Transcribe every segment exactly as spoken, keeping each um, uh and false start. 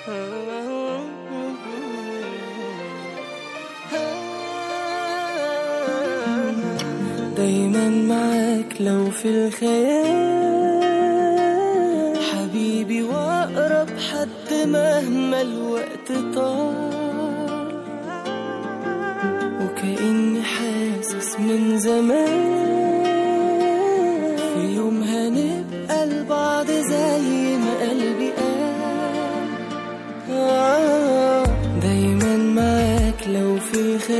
دايما معاك لو في الخيال حبيبي، واقرب حد مهما الوقت طال، وكأني حاسس من زمان في يوم هنبقى لبعض زي ما قلبي قال. آه دايما معاك لو في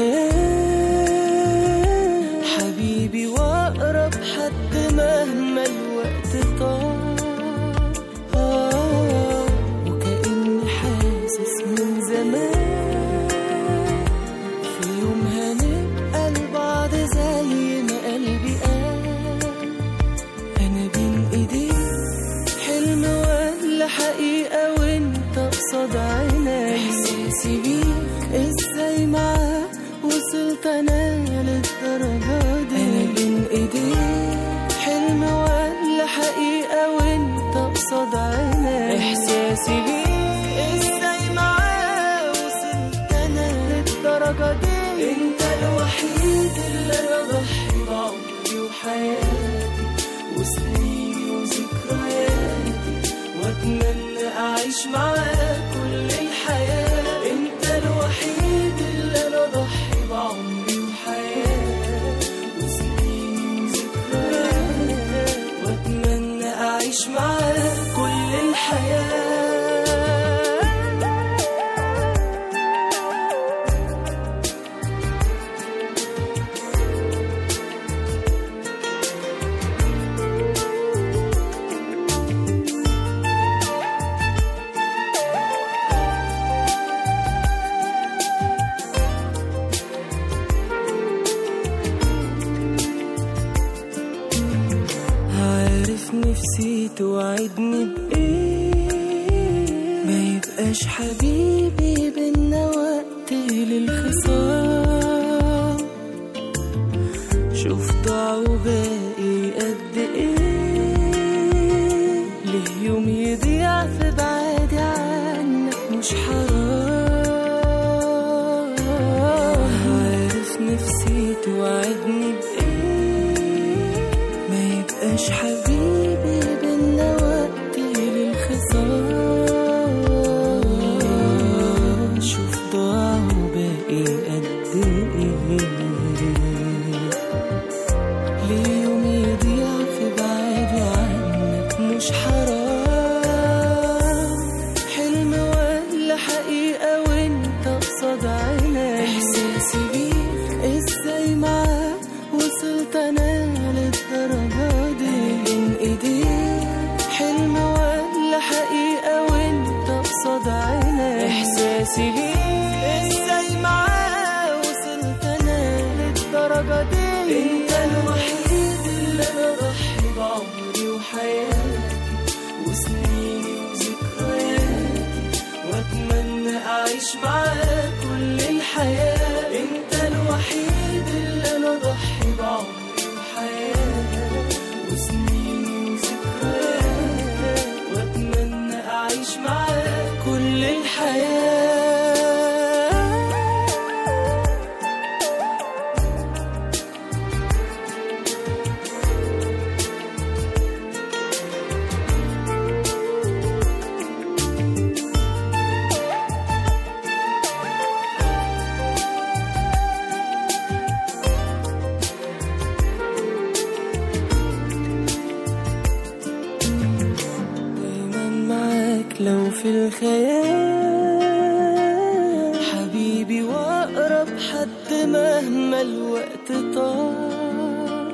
الخيال حبيبي، واقرب حد مهما الوقت طال، آه وكأني حاسس من زمان في يوم هنبقى لبعض زي ما قلبي قال. انا بين ايديك حلم ولا حقيقة وانت قصاد عيني، احساسي بيك ازاي معاك وصلت انا للدرجة دي. انا بين ايديك حلم ولا حقيقة وانت قصاد عيني، احساسي بيك ازاي معاك وصلت انا للدرجة دي. انت الوحيد اللي انا ضحي بعمري وحياتي وسنيني وذكرياتي، واتمنى اعيش معاك كل الحياة. انت الوحيد اللي انا ضحي بعمري وحياتي وسنيني وذكرياتي، واتمنى اعيش معاك كل الحياة. نفسي توعدني بإيه ما يبقاش حبيبي بينا وقت للخصام. شوف ضاع وباقي قد إيه، ليه يوم يضيع في بعادي عنك مش حرام. عارف نفسي توعدني بإيه ما يبقاش حبيبي بينا وقت للخصام. شوف ضاع وباقي قد ايه، ليه يوم يضيع في بعادي عنك مش حرام. حلم ولا حقيقة وانت قصاد عيني، احساسي بيك ازاي معاك وصلت انا للدرجة دي. بين ايديك حلم ولا حقيقة وانت قصاد عيني، احساسي بيك ازاي معاك وصلت انا للدرجة دي. انت الوحيد اللي انا ضحي بعمري وحياتي وسنيني وذكرياتي، واتمنى اعيش معاك كل الحياة. انت الوحيد اللي انا ضحي بعمري وحياتي وسنيني وذكرياتي، واتمنى اعيش معاك كل الحياة. لو في الخيال حبيبي، واقرب حد مهما الوقت طال،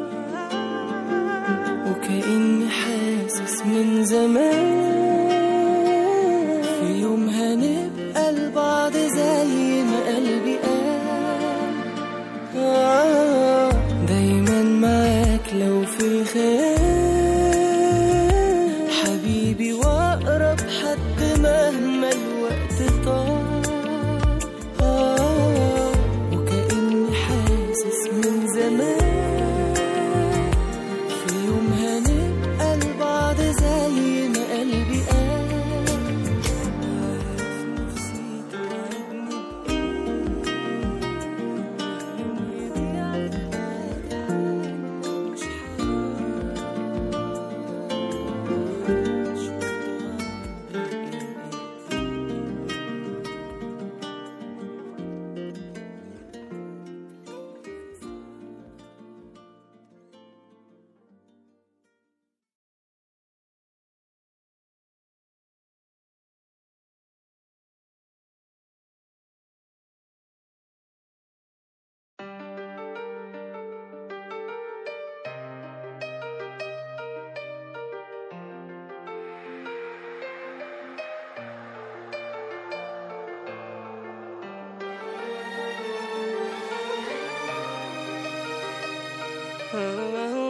وكأني حاسس من زمان في يوم هنبقى لبعض زي ما قلبي قال. آه دايما معاك لو في الخيال حبيبي، واقرب حد مهما الوقت طال، آه وكأني حاسس من زمان في يوم هنبقى لبعض زي ما قلبي قال. عارف آه